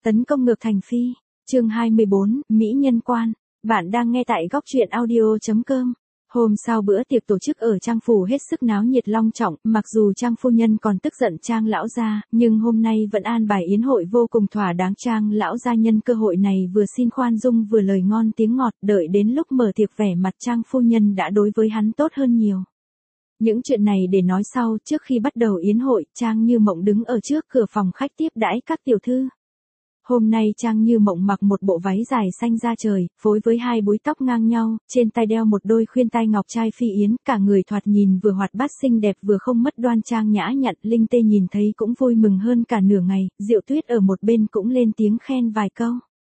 Tấn công ngược thành phi. Chương 24, Mỹ nhân quan. Bạn đang nghe tại góc truyện audio.com. Hôm sau bữa tiệc tổ chức ở Trang phủ hết sức náo nhiệt long trọng, mặc dù Trang phu nhân còn tức giận Trang lão gia, nhưng hôm nay vẫn an bài yến hội vô cùng thỏa đáng. Trang lão gia nhân cơ hội này vừa xin khoan dung vừa lời ngon tiếng ngọt, đợi đến lúc mở tiệc vẻ mặt Trang phu nhân đã đối với hắn tốt hơn nhiều. Những chuyện này để nói sau, trước khi bắt đầu yến hội, Trang Như Mộng đứng ở trước cửa phòng khách tiếp đãi các tiểu thư. Hôm nay Trang Như Mộng mặc một bộ váy dài xanh da trời, phối với hai búi tóc ngang nhau, trên tay đeo một đôi khuyên tai ngọc trai phi yến, cả người thoạt nhìn vừa hoạt bát xinh đẹp vừa không mất đoan trang nhã nhặn. Linh Tê nhìn thấy cũng vui mừng hơn cả nửa ngày, Diệu Tuyết ở một bên cũng lên tiếng khen vài câu.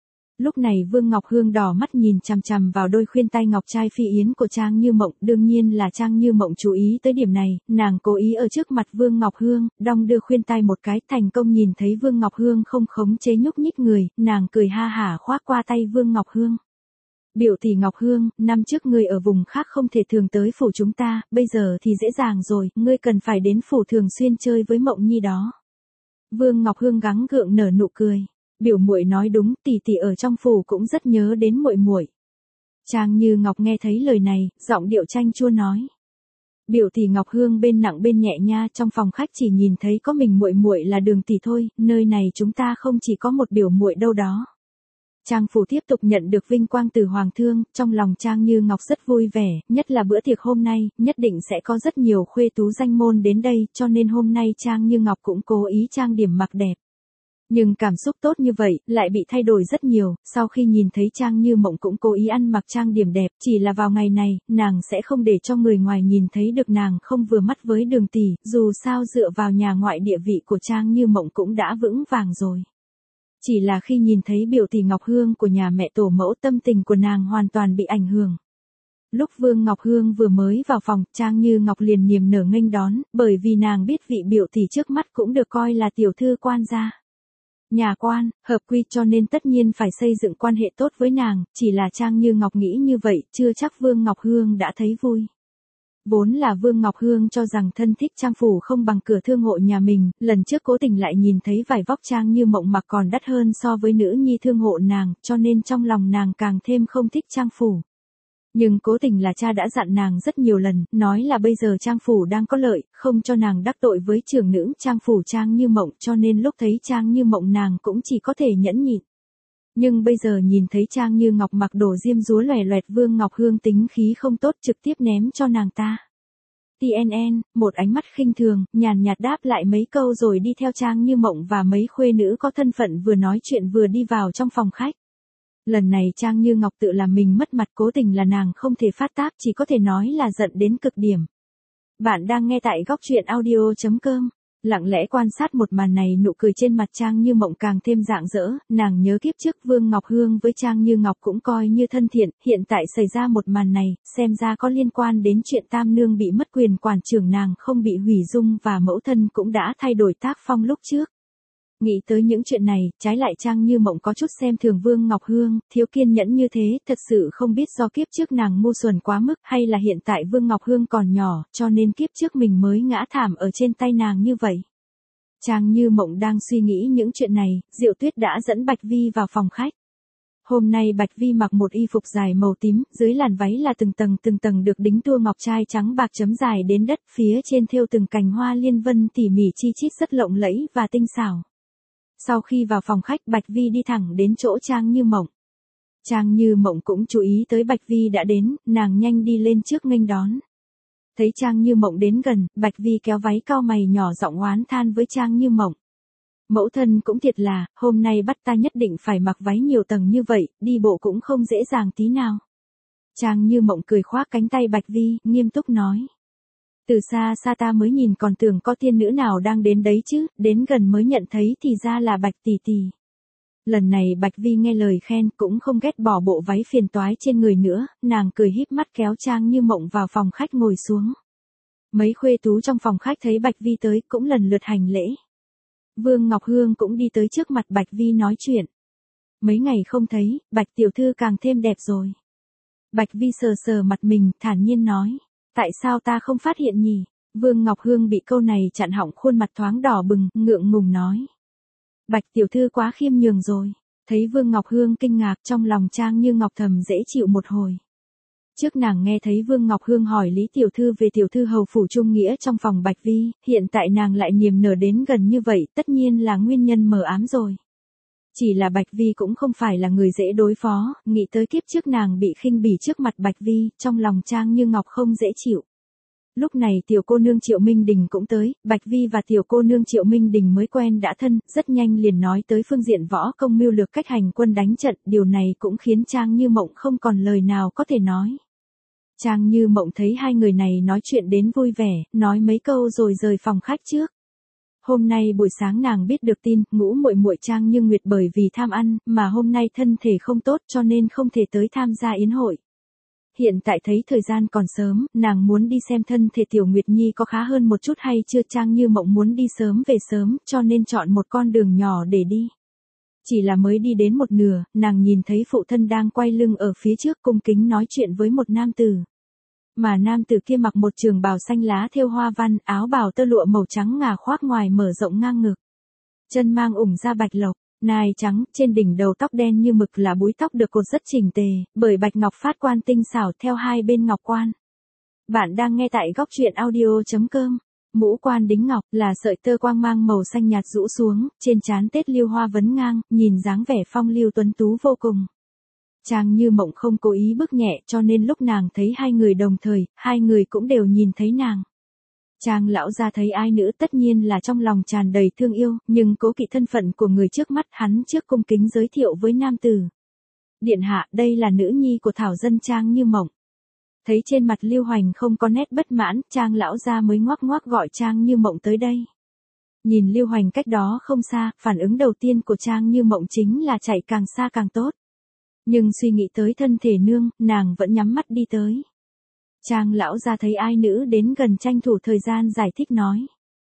Lúc này Vương Ngọc Hương đỏ mắt nhìn chằm chằm vào đôi khuyên tai ngọc trai phi yến của Trang Như Mộng, đương nhiên là Trang Như Mộng chú ý tới điểm này, nàng cố ý ở trước mặt Vương Ngọc Hương, đong đưa khuyên tai một cái, thành công nhìn thấy Vương Ngọc Hương không khống chế nhúc nhích người, nàng cười ha hả khoác qua tay Vương Ngọc Hương. Biểu tỷ Ngọc Hương, năm trước ngươi ở vùng khác không thể thường tới phủ chúng ta, bây giờ thì dễ dàng rồi, ngươi cần phải đến phủ thường xuyên chơi với Mộng Nhi đó. Vương Ngọc Hương gắng gượng nở nụ cười. Biểu muội nói đúng, tỷ tỷ ở trong phủ cũng rất nhớ đến muội muội. Trang Như Ngọc nghe thấy lời này, giọng điệu chanh chua nói. Biểu tỷ Ngọc Hương bên nặng bên nhẹ nha, trong phòng khách chỉ nhìn thấy có mình muội muội là Đường tỷ thôi, nơi này chúng ta không chỉ có một biểu muội đâu đó. Trang phủ tiếp tục nhận được vinh quang từ hoàng thương, trong lòng Trang Như Ngọc rất vui vẻ, nhất là bữa tiệc hôm nay, nhất định sẽ có rất nhiều khuê tú danh môn đến đây, cho nên hôm nay Trang Như Ngọc cũng cố ý trang điểm mặc đẹp. Nhưng cảm xúc tốt như vậy, lại bị thay đổi rất nhiều, sau khi nhìn thấy Trang Như Mộng cũng cố ý ăn mặc trang điểm đẹp, chỉ là vào ngày này, nàng sẽ không để cho người ngoài nhìn thấy được nàng không vừa mắt với Đường tỷ, dù sao dựa vào nhà ngoại địa vị của Trang Như Mộng cũng đã vững vàng rồi. Chỉ là khi nhìn thấy biểu tỷ Ngọc Hương của nhà mẹ tổ mẫu, tâm tình của nàng hoàn toàn bị ảnh hưởng. Lúc Vương Ngọc Hương vừa mới vào phòng, Trang Như Ngọc liền niềm nở nghênh đón, bởi vì nàng biết vị biểu tỷ trước mắt cũng được coi là tiểu thư quan gia. Nhà quan, hợp quy, cho nên tất nhiên phải xây dựng quan hệ tốt với nàng, chỉ là Trang Như Ngọc nghĩ như vậy, chưa chắc Vương Ngọc Hương đã thấy vui. Vốn là Vương Ngọc Hương cho rằng thân thích Trang phủ không bằng cửa thương hộ nhà mình, lần trước cố tình lại nhìn thấy vải vóc Trang Như Mộng mặc còn đắt hơn so với nữ nhi thương hộ nàng, cho nên trong lòng nàng càng thêm không thích Trang phủ. Nhưng cố tình là cha đã dặn nàng rất nhiều lần, nói là bây giờ Trang phủ đang có lợi, không cho nàng đắc tội với trưởng nữ Trang phủ Trang Như Mộng, cho nên lúc thấy Trang Như Mộng nàng cũng chỉ có thể nhẫn nhịn. Nhưng bây giờ nhìn thấy Trang Như Ngọc mặc đồ diêm dúa loè loẹt, Vương Ngọc Hương tính khí không tốt trực tiếp ném cho nàng ta. TNN, một ánh mắt khinh thường, nhàn nhạt đáp lại mấy câu rồi đi theo Trang Như Mộng và mấy khuê nữ có thân phận vừa nói chuyện vừa đi vào trong phòng khách. Lần này Trang Như Ngọc tự làm mình mất mặt, cố tình là nàng không thể phát tác, chỉ có thể nói là giận đến cực điểm. Bạn đang nghe tại góc truyện audio.com. Lặng lẽ quan sát một màn này, nụ cười trên mặt Trang Như Mộng càng thêm rạng rỡ, nàng nhớ kiếp trước Vương Ngọc Hương với Trang Như Ngọc cũng coi như thân thiện, hiện tại xảy ra một màn này, xem ra có liên quan đến chuyện Tam Nương bị mất quyền quản trưởng, nàng không bị hủy dung và mẫu thân cũng đã thay đổi tác phong lúc trước. Nghĩ tới những chuyện này, trái lại Trang Như Mộng có chút xem thường Vương Ngọc Hương, thiếu kiên nhẫn như thế, thật sự không biết do kiếp trước nàng ngu xuẩn quá mức hay là hiện tại Vương Ngọc Hương còn nhỏ, cho nên kiếp trước mình mới ngã thảm ở trên tay nàng như vậy. Trang Như Mộng đang suy nghĩ những chuyện này, Diệu Tuyết đã dẫn Bạch Vi vào phòng khách. Hôm nay Bạch Vi mặc một y phục dài màu tím, dưới làn váy là từng tầng được đính tua ngọc trai trắng bạc chấm dài đến đất, phía trên thêu từng cành hoa liên vân tỉ mỉ chi chít rất lộng lẫy và tinh xảo. Sau khi vào phòng khách, Bạch Vi đi thẳng đến chỗ Trang Như Mộng. Trang Như Mộng cũng chú ý tới Bạch Vi đã đến, nàng nhanh đi lên trước nghênh đón. Thấy Trang Như Mộng đến gần, Bạch Vi kéo váy cau mày nhỏ giọng oán than với Trang Như Mộng. Mẫu thân cũng thiệt là, hôm nay bắt ta nhất định phải mặc váy nhiều tầng như vậy, đi bộ cũng không dễ dàng tí nào. Trang Như Mộng cười khoác cánh tay Bạch Vi, nghiêm túc nói. Từ xa xa ta mới nhìn còn tưởng có tiên nữ nào đang đến đấy chứ, đến gần mới nhận thấy thì ra là Bạch tỷ tỷ. Lần này Bạch Vi nghe lời khen cũng không ghét bỏ bộ váy phiền toái trên người nữa, nàng cười híp mắt kéo Trang Như Mộng vào phòng khách ngồi xuống. Mấy khuê tú trong phòng khách thấy Bạch Vi tới cũng lần lượt hành lễ. Vương Ngọc Hương cũng đi tới trước mặt Bạch Vi nói chuyện. Mấy ngày không thấy, Bạch tiểu thư càng thêm đẹp rồi. Bạch Vi sờ sờ mặt mình, thản nhiên nói. Tại sao ta không phát hiện nhỉ? Vương Ngọc Hương bị câu này chặn họng, khuôn mặt thoáng đỏ bừng, ngượng ngùng nói. Bạch tiểu thư quá khiêm nhường rồi. Thấy Vương Ngọc Hương kinh ngạc, trong lòng Trang Như Ngọc thầm dễ chịu một hồi. Trước nàng nghe thấy Vương Ngọc Hương hỏi Lý tiểu thư về tiểu thư hầu phủ trung nghĩa trong phòng Bạch Vi, hiện tại nàng lại niềm nở đến gần như vậy, tất nhiên là nguyên nhân mờ ám rồi. Chỉ là Bạch Vi cũng không phải là người dễ đối phó, nghĩ tới kiếp trước nàng bị khinh bỉ trước mặt Bạch Vi, trong lòng Trang Như Ngọc không dễ chịu. Lúc này tiểu cô nương Triệu Minh Đình cũng tới, Bạch Vi và tiểu cô nương Triệu Minh Đình mới quen đã thân, rất nhanh liền nói tới phương diện võ công mưu lược cách hành quân đánh trận, điều này cũng khiến Trang Như Mộng không còn lời nào có thể nói. Trang Như Mộng thấy hai người này nói chuyện đến vui vẻ, nói mấy câu rồi rời phòng khách trước. Hôm nay buổi sáng nàng biết được tin, ngũ muội muội Trang Như Nguyệt bởi vì tham ăn, mà hôm nay thân thể không tốt cho nên không thể tới tham gia yến hội. Hiện tại thấy thời gian còn sớm, nàng muốn đi xem thân thể Tiểu Nguyệt Nhi có khá hơn một chút hay chưa. Trang Như Mộng muốn đi sớm về sớm, cho nên chọn một con đường nhỏ để đi. Chỉ là mới đi đến một nửa, nàng nhìn thấy phụ thân đang quay lưng ở phía trước cung kính nói chuyện với một nam tử. Mà nam tử kia mặc một trường bào xanh lá thêu hoa văn, áo bào tơ lụa màu trắng ngà khoác ngoài mở rộng ngang ngực. Chân mang ủng da bạch lộc, nai trắng, trên đỉnh đầu tóc đen như mực là búi tóc được cột rất chỉnh tề, bởi bạch ngọc phát quan tinh xảo theo hai bên ngọc quan. Bạn đang nghe tại góc truyện audio.com. Mũ quan đính ngọc là sợi tơ quang mang màu xanh nhạt rũ xuống, trên trán tết liêu hoa vấn ngang, nhìn dáng vẻ phong lưu tuấn tú vô cùng. Trang Như Mộng không cố ý bước nhẹ cho nên lúc nàng thấy hai người đồng thời, hai người cũng đều nhìn thấy nàng. Trang lão gia thấy ai nữ tất nhiên là trong lòng tràn đầy thương yêu, nhưng cố kỵ thân phận của người trước mắt, hắn trước cung kính giới thiệu với nam tử. Điện hạ, đây là nữ nhi của thảo dân Trang Như Mộng. Thấy trên mặt Lưu Hoành không có nét bất mãn, Trang lão gia mới ngoắc ngoắc gọi Trang Như Mộng tới đây. Nhìn Lưu Hoành cách đó không xa, phản ứng đầu tiên của Trang Như Mộng chính là chạy càng xa càng tốt. Nhưng suy nghĩ tới thân thể nương, nàng vẫn nhắm mắt đi tới. Trang lão gia thấy ai nữ đến gần tranh thủ thời gian giải thích nói.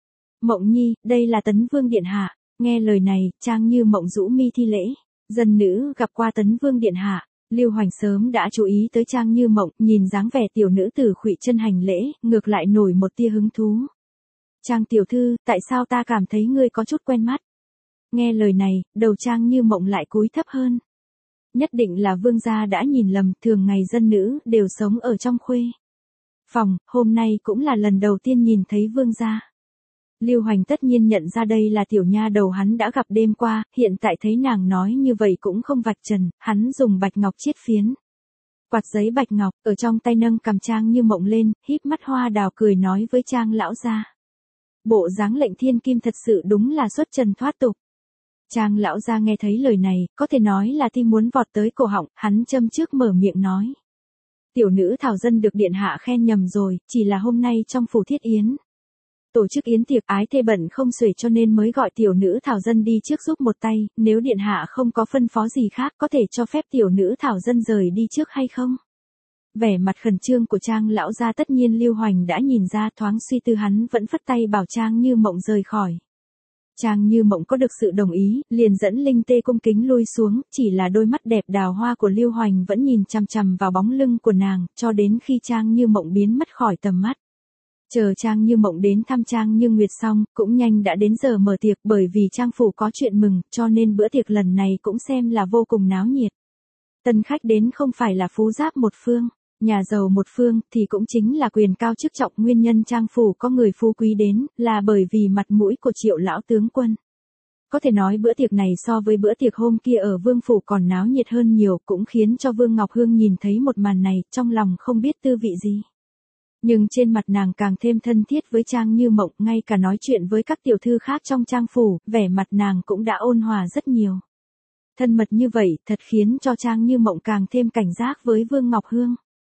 Mộng nhi, đây là Tấn Vương điện hạ. Nghe lời này, Trang Như Mộng rũ mi thi lễ. Dân nữ gặp qua Tấn Vương điện hạ. Lưu Hoành sớm đã chú ý tới Trang Như Mộng, nhìn dáng vẻ tiểu nữ tử khuỵu chân hành lễ, ngược lại nổi một tia hứng thú. Trang tiểu thư, tại sao ta cảm thấy ngươi có chút quen mắt? Nghe lời này, đầu Trang Như Mộng lại cúi thấp hơn. Nhất định là vương gia đã nhìn lầm, thường ngày dân nữ đều sống ở trong khuê phòng, hôm nay cũng là lần đầu tiên nhìn thấy vương gia. Lưu Hoành tất nhiên nhận ra đây là tiểu nha đầu hắn đã gặp đêm qua, hiện tại thấy nàng nói như vậy cũng không vạch trần, hắn dùng bạch ngọc chiết phiến. Quạt giấy bạch ngọc, ở trong tay nâng cầm Trang Như Mộng lên, híp mắt hoa đào cười nói với Trang lão gia. Bộ dáng lệnh thiên kim thật sự đúng là xuất trần thoát tục. Trang lão gia nghe thấy lời này, có thể nói là tim muốn vọt tới cổ họng, hắn châm trước mở miệng nói. Tiểu nữ thảo dân được điện hạ khen nhầm rồi, chỉ là hôm nay trong phủ thiết yến. Tổ chức yến tiệc ái thê bận không xuể cho nên mới gọi tiểu nữ thảo dân đi trước giúp một tay, nếu điện hạ không có phân phó gì khác có thể cho phép tiểu nữ thảo dân rời đi trước hay không? Vẻ mặt khẩn trương của Trang lão gia tất nhiên Lưu Hoành đã nhìn ra, thoáng suy tư hắn vẫn phất tay bảo Trang Như Mộng rời khỏi. Trang Như Mộng có được sự đồng ý, liền dẫn Linh Tê cung kính lui xuống, chỉ là đôi mắt đẹp đào hoa của Lưu Hoành vẫn nhìn chằm chằm vào bóng lưng của nàng, cho đến khi Trang Như Mộng biến mất khỏi tầm mắt. Chờ Trang Như Mộng đến thăm Trang Như Nguyệt xong, cũng nhanh đã đến giờ mở tiệc, bởi vì Trang phủ có chuyện mừng, cho nên bữa tiệc lần này cũng xem là vô cùng náo nhiệt. Tân khách đến không phải là phú giáp một phương, nhà giàu một phương, thì cũng chính là quyền cao chức trọng. Nguyên nhân Trang phủ có người phú quý đến, là bởi vì mặt mũi của Triệu lão tướng quân. Có thể nói bữa tiệc này so với bữa tiệc hôm kia ở Vương phủ còn náo nhiệt hơn nhiều, cũng khiến cho Vương Ngọc Hương nhìn thấy một màn này, trong lòng không biết tư vị gì. Nhưng trên mặt nàng càng thêm thân thiết với Trang Như Mộng, ngay cả nói chuyện với các tiểu thư khác trong Trang phủ, vẻ mặt nàng cũng đã ôn hòa rất nhiều. Thân mật như vậy, thật khiến cho Trang Như Mộng càng thêm cảnh giác với Vương Ngọc Hương.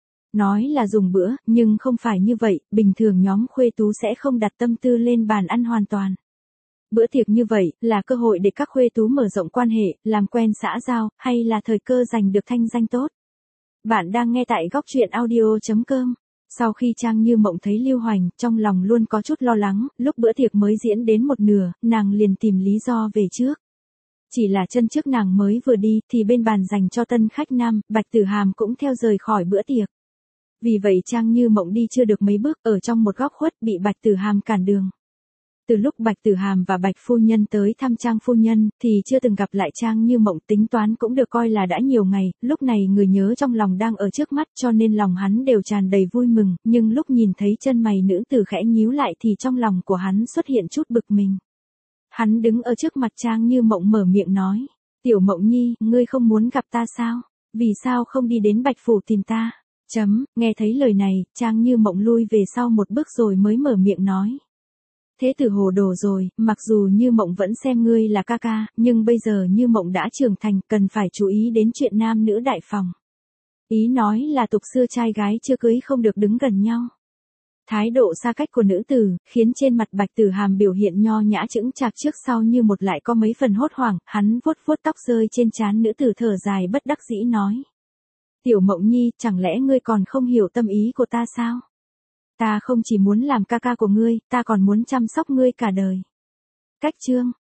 Nói là dùng bữa, nhưng không phải như vậy, bình thường nhóm khuê tú sẽ không đặt tâm tư lên bàn ăn hoàn toàn. Bữa tiệc như vậy, là cơ hội để các khuê tú mở rộng quan hệ, làm quen xã giao, hay là thời cơ giành được thanh danh tốt. Bạn đang nghe tại góc truyện audio.com. Sau khi Trang Như Mộng thấy Lưu Hoành, trong lòng luôn có chút lo lắng, lúc bữa tiệc mới diễn đến một nửa, nàng liền tìm lý do về trước. Chỉ là chân trước nàng mới vừa đi, thì bên bàn dành cho tân khách nam, Bạch Tử Hàm cũng theo rời khỏi bữa tiệc. Vì vậy Trang Như Mộng đi chưa được mấy bước, ở trong một góc khuất bị Bạch Tử Hàm cản đường. Từ lúc Bạch Tử Hàm và Bạch phu nhân tới thăm Trang phu nhân, thì chưa từng gặp lại Trang Như Mộng, tính toán cũng được coi là đã nhiều ngày, lúc này người nhớ trong lòng đang ở trước mắt cho nên lòng hắn đều tràn đầy vui mừng, nhưng lúc nhìn thấy chân mày nữ tử khẽ nhíu lại thì trong lòng của hắn xuất hiện chút bực mình. Hắn đứng ở trước mặt Trang Như Mộng mở miệng nói, Tiểu Mộng Nhi, ngươi không muốn gặp ta sao? Vì sao không đi đến Bạch Phủ tìm ta? Nghe thấy lời này, Trang Như Mộng lui về sau một bước rồi mới mở miệng nói. Thế tử hồ đồ rồi, mặc dù Như Mộng vẫn xem ngươi là ca ca, nhưng bây giờ Như Mộng đã trưởng thành, cần phải chú ý đến chuyện nam nữ đại phòng. Ý nói là tục xưa trai gái chưa cưới không được đứng gần nhau. Thái độ xa cách của nữ tử, khiến trên mặt Bạch Tử Hàm biểu hiện nho nhã chững chạc trước sau như một lại có mấy phần hốt hoảng, hắn vuốt vuốt tóc rơi trên trán nữ tử thở dài bất đắc dĩ nói. Tiểu Mộng Nhi, chẳng lẽ ngươi còn không hiểu tâm ý của ta sao? Ta không chỉ muốn làm ca ca của ngươi, ta còn muốn chăm sóc ngươi cả đời. Cách chương